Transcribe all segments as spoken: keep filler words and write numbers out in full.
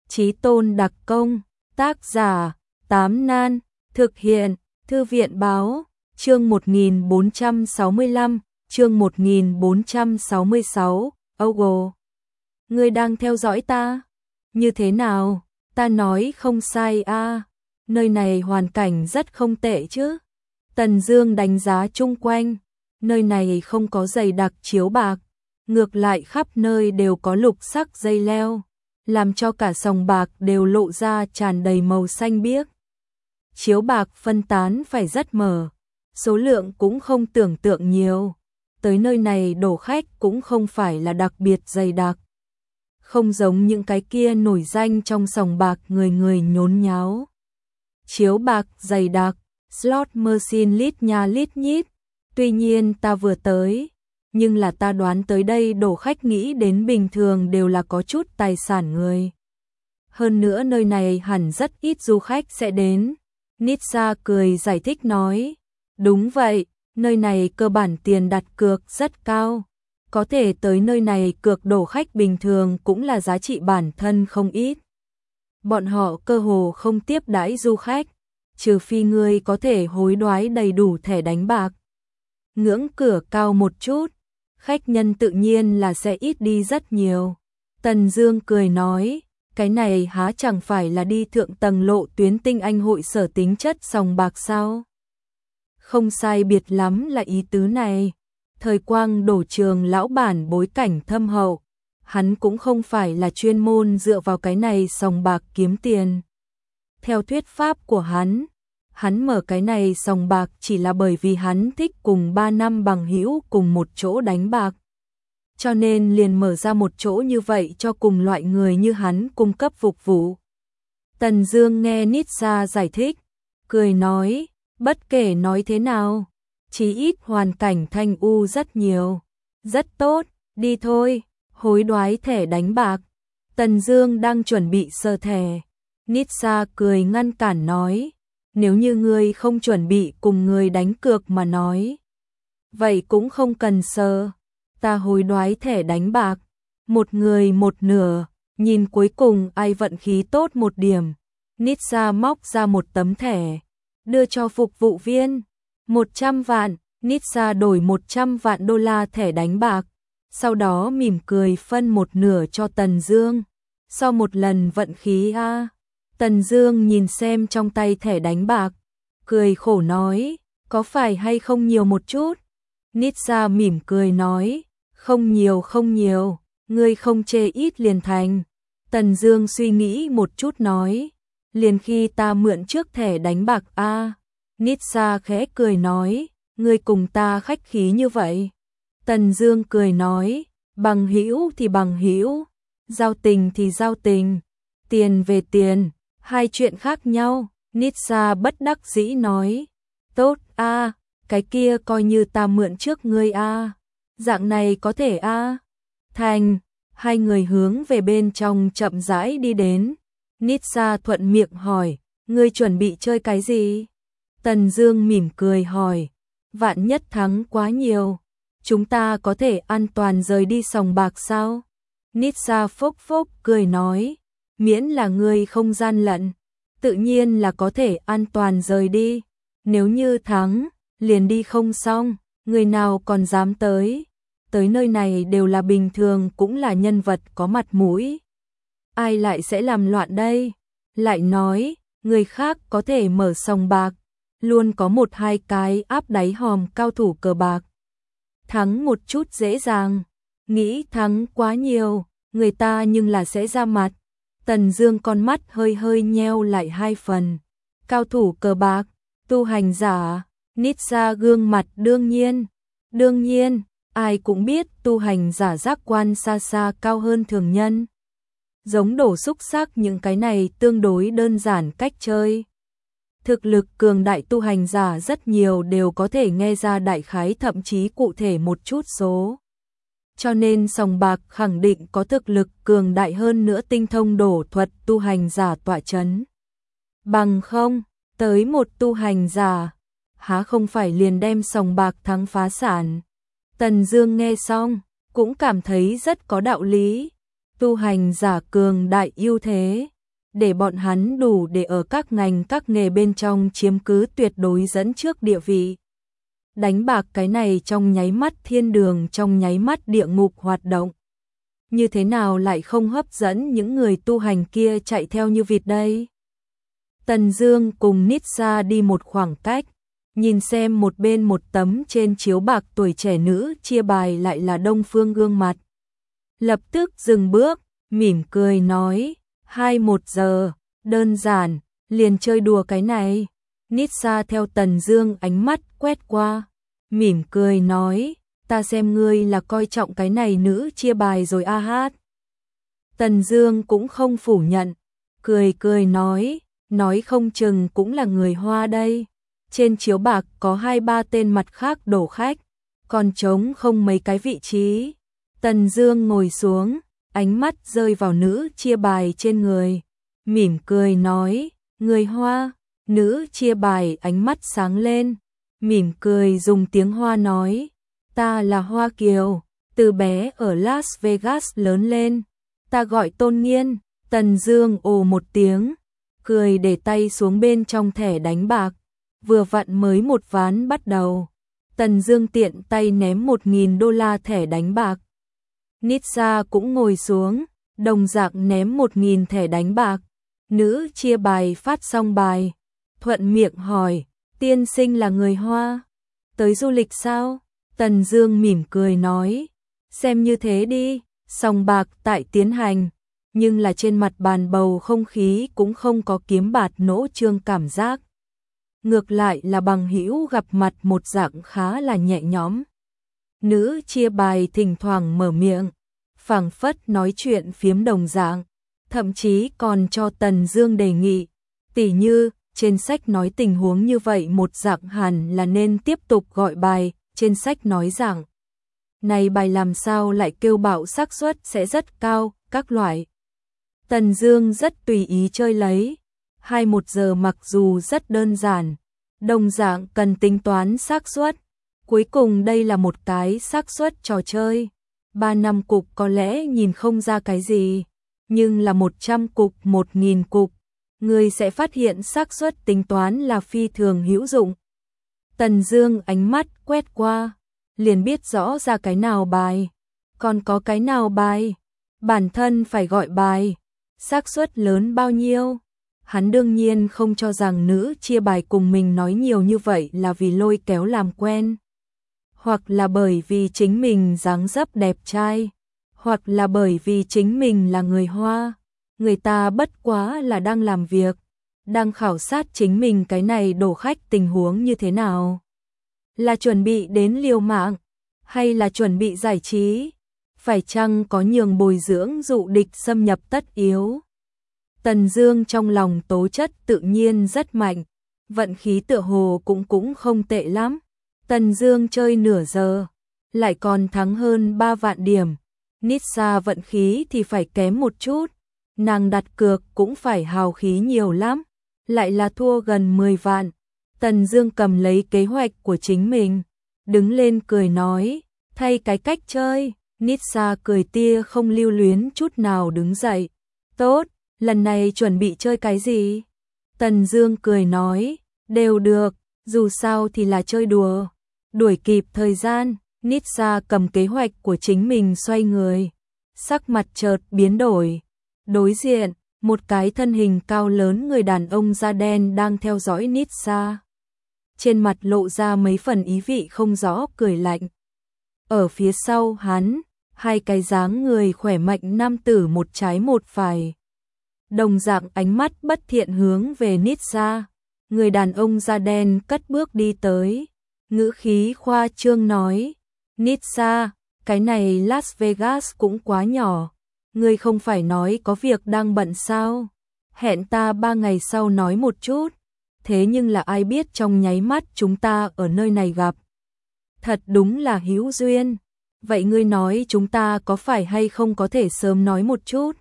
Chí tôn đặc công, tác giả, Tám Nan, thực hiện, Thư viện báo, chương một nghìn bốn trăm sáu mươi lăm, chương một nghìn bốn trăm sáu mươi sáu, Ogo. Ngươi đang theo dõi ta? Như thế nào? Ta nói không sai à? Nơi này hoàn cảnh rất không tệ chứ? Tần Dương đánh giá chung quanh, nơi này không có dày đặc chiếu bạc, ngược lại khắp nơi đều có lục sắc dây leo, làm cho cả sòng bạc đều lộ ra tràn đầy màu xanh biếc. Chiếu bạc phân tán phải rất mở, số lượng cũng không tưởng tượng nhiều. Tới nơi này đổ khách cũng không phải là đặc biệt dày đặc. Không giống những cái kia nổi danh trong sòng bạc người người nhốn nháo. Chiếu bạc dày đặc, slot machine lít nha lít nhít. Tuy nhiên ta vừa tới, nhưng là ta đoán tới đây đổ khách nghĩ đến bình thường đều là có chút tài sản người. Hơn nữa nơi này hẳn rất ít du khách sẽ đến. Nitsa cười giải thích nói, đúng vậy, nơi này cơ bản tiền đặt cược rất cao. Có thể tới nơi này cược đổ khách bình thường cũng là giá trị bản thân không ít. Bọn họ cơ hồ không tiếp đãi du khách, trừ phi ngươi có thể hối đoái đầy đủ thẻ đánh bạc. Ngưỡng cửa cao một chút, khách nhân tự nhiên là sẽ ít đi rất nhiều. Tần Dương cười nói, cái này há chẳng phải là đi thượng tầng lộ tuyến tinh anh hội sở tính chất sòng bạc sao? Không sai biệt lắm là ý tứ này. Thời Quang đổ trường lão bản bối cảnh thâm hậu, hắn cũng không phải là chuyên môn dựa vào cái này sòng bạc kiếm tiền. Theo thuyết pháp của hắn, hắn mở cái này sòng bạc chỉ là bởi vì hắn thích cùng ba năm bằng hữu cùng một chỗ đánh bạc. Cho nên liền mở ra một chỗ như vậy cho cùng loại người như hắn cung cấp phục vụ. Tần Dương nghe Nitsa giải thích, cười nói, bất kể nói thế nào, chí ít hoàn cảnh thanh u rất nhiều. Rất tốt, đi thôi, hối đoái thẻ đánh bạc. Tần Dương đang chuẩn bị sờ thẻ. Nitsa cười ngăn cản nói, nếu như ngươi không chuẩn bị cùng người đánh cược mà nói, vậy cũng không cần sờ. Ta hối đoái thẻ đánh bạc, một người một nửa, nhìn cuối cùng ai vận khí tốt một điểm. Nitsa móc ra một tấm thẻ, đưa cho phục vụ viên. một trăm vạn, Nitsa đổi một trăm vạn đô la thẻ đánh bạc, sau đó mỉm cười phân một nửa cho Tần Dương. Sau một lần vận khí a. Tần Dương nhìn xem trong tay thẻ đánh bạc, cười khổ nói, có phải hay không nhiều một chút? Nitsa mỉm cười nói, không nhiều không nhiều, ngươi không chê ít liền thành. Tần Dương suy nghĩ một chút nói, liền khi ta mượn trước thẻ đánh bạc a. Nitsa khẽ cười nói, ngươi cùng ta khách khí như vậy. Tần Dương cười nói, bằng hữu thì bằng hữu, giao tình thì giao tình, tiền về tiền, hai chuyện khác nhau. Nitsa bất đắc dĩ nói, tốt a, cái kia coi như ta mượn trước ngươi a. Dạng này có thể a? Thành. Hai người hướng về bên trong chậm rãi đi đến. Nitsa thuận miệng hỏi, ngươi chuẩn bị chơi cái gì? Tần Dương mỉm cười hỏi, vạn nhất thắng quá nhiều, chúng ta có thể an toàn rời đi sòng bạc sao? Nitsa phốc phốc cười nói, miễn là ngươi không gian lận, tự nhiên là có thể an toàn rời đi. Nếu như thắng, liền đi không xong, người nào còn dám tới? Tới nơi này đều là bình thường, cũng là nhân vật có mặt mũi. Ai lại sẽ làm loạn đây? Lại nói, người khác có thể mở sòng bạc, luôn có một hai cái áp đáy hòm cao thủ cờ bạc. Thắng một chút dễ dàng, nghĩ thắng quá nhiều, người ta nhưng là sẽ ra mặt. Tần Dương con mắt hơi hơi nheo lại hai phần. Cao thủ cờ bạc, tu hành giả. Nitsa gương mặt đương nhiên. Đương nhiên, ai cũng biết tu hành giả giác quan xa xa cao hơn thường nhân. Giống đổ xúc xác những cái này tương đối đơn giản cách chơi. Thực lực cường đại tu hành giả rất nhiều đều có thể nghe ra đại khái thậm chí cụ thể một chút số. Cho nên sòng bạc khẳng định có thực lực cường đại hơn nữa tinh thông đổ thuật tu hành giả tọa chấn. Bằng không, tới một tu hành giả, há không phải liền đem sòng bạc thắng phá sản. Tần Dương nghe xong, cũng cảm thấy rất có đạo lý. Tu hành giả cường đại ưu thế, để bọn hắn đủ để ở các ngành các nghề bên trong chiếm cứ tuyệt đối dẫn trước địa vị. Đánh bạc cái này trong nháy mắt thiên đường, trong nháy mắt địa ngục hoạt động. Như thế nào lại không hấp dẫn những người tu hành kia chạy theo như vịt đây? Tần Dương cùng Nitsa đi một khoảng cách, nhìn xem một bên một tấm trên chiếu bạc tuổi trẻ nữ chia bài lại là Đông Phương gương mặt. Lập tức dừng bước, mỉm cười nói, hai một giờ, đơn giản, liền chơi đùa cái này. Nitsa theo Tần Dương ánh mắt quét qua, mỉm cười nói, ta xem ngươi là coi trọng cái này nữ chia bài rồi a hát. Tần Dương cũng không phủ nhận, cười cười nói, nói không chừng cũng là người Hoa đây. Trên chiếu bạc có hai ba tên mặt khác đổ khách, còn trống không mấy cái vị trí. Tần Dương ngồi xuống, ánh mắt rơi vào nữ chia bài trên người, mỉm cười nói, người Hoa. Nữ chia bài ánh mắt sáng lên, mỉm cười dùng tiếng Hoa nói, ta là Hoa Kiều, từ bé ở Las Vegas lớn lên, ta gọi Tôn Nghiên. Tần Dương ồ một tiếng, cười để tay xuống bên trong thẻ đánh bạc, vừa vặn mới một ván bắt đầu. Tần Dương tiện tay ném một nghìn đô la thẻ đánh bạc. Nitsa cũng ngồi xuống, đồng dạng ném một nghìn thẻ đánh bạc. Nữ chia bài phát xong bài, thuận miệng hỏi, tiên sinh là người Hoa, tới du lịch sao? Tần Dương mỉm cười nói, xem như thế đi. Sòng bạc tại tiến hành, nhưng là trên mặt bàn bầu không khí cũng không có kiếm bạt nỗ trương cảm giác. Ngược lại là bằng hữu gặp mặt một dạng khá là nhẹ nhõm. Nữ chia bài thỉnh thoảng mở miệng, phảng phất nói chuyện phiếm đồng dạng, thậm chí còn cho Tần Dương đề nghị, tỉ như trên sách nói tình huống như vậy một dạng hẳn là nên tiếp tục gọi bài, trên sách nói rằng này bài làm sao lại kêu bạo xác suất sẽ rất cao, các loại. Tần Dương rất tùy ý chơi lấy. Hai một giờ mặc dù rất đơn giản, đồng dạng cần tính toán xác suất. Cuối cùng đây là một cái xác suất trò chơi. Ba năm cục có lẽ nhìn không ra cái gì, nhưng là một trăm cục, một nghìn cục, người sẽ phát hiện xác suất tính toán là phi thường hữu dụng. Tần Dương ánh mắt quét qua, liền biết rõ ra cái nào bài, còn có cái nào bài, bản thân phải gọi bài, xác suất lớn bao nhiêu. Hắn đương nhiên không cho rằng nữ chia bài cùng mình nói nhiều như vậy là vì lôi kéo làm quen, hoặc là bởi vì chính mình dáng dấp đẹp trai, hoặc là bởi vì chính mình là người Hoa. Người ta bất quá là đang làm việc, đang khảo sát chính mình cái này đổ khách tình huống như thế nào. Là chuẩn bị đến liều mạng, hay là chuẩn bị giải trí? Phải chăng có nhường bồi dưỡng dụ địch xâm nhập tất yếu? Tần Dương trong lòng tố chất tự nhiên rất mạnh, vận khí tựa hồ cũng cũng không tệ lắm. Tần Dương chơi nửa giờ, lại còn thắng hơn ba vạn điểm. Nitsa vận khí thì phải kém một chút, nàng đặt cược cũng phải hào khí nhiều lắm, lại là thua gần mười vạn. Tần Dương cầm lấy kế hoạch của chính mình, đứng lên cười nói, thay cái cách chơi. Nitsa cười tia không lưu luyến chút nào đứng dậy. Tốt, lần này chuẩn bị chơi cái gì? Tần Dương cười nói, đều được, dù sao thì là chơi đùa. Đuổi kịp thời gian, Nitsa cầm kế hoạch của chính mình xoay người, sắc mặt chợt biến đổi. Đối diện, một cái thân hình cao lớn người đàn ông da đen đang theo dõi Nitsa. Trên mặt lộ ra mấy phần ý vị không rõ cười lạnh. Ở phía sau hắn, hai cái dáng người khỏe mạnh nam tử một trái một phải, đồng dạng ánh mắt bất thiện hướng về Nitsa. Người đàn ông da đen cất bước đi tới, ngữ khí khoa trương nói, Nitsa, cái này Las Vegas cũng quá nhỏ, ngươi không phải nói có việc đang bận sao? Hẹn ta ba ngày sau nói một chút. Thế nhưng là ai biết trong nháy mắt chúng ta ở nơi này gặp. Thật đúng là hữu duyên. Vậy ngươi nói chúng ta có phải hay không có thể sớm nói một chút?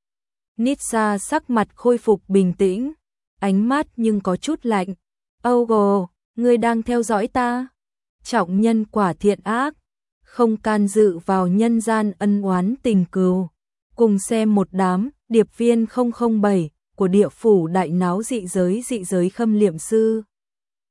Nitsa sắc mặt khôi phục bình tĩnh, ánh mắt nhưng có chút lạnh. Ogo, ngươi đang theo dõi ta? Trọng nhân quả thiện ác, không can dự vào nhân gian ân oán tình cừu. Cùng xem một đám điệp viên không không bảy của của địa phủ đại náo dị giới dị giới khâm liệm sư.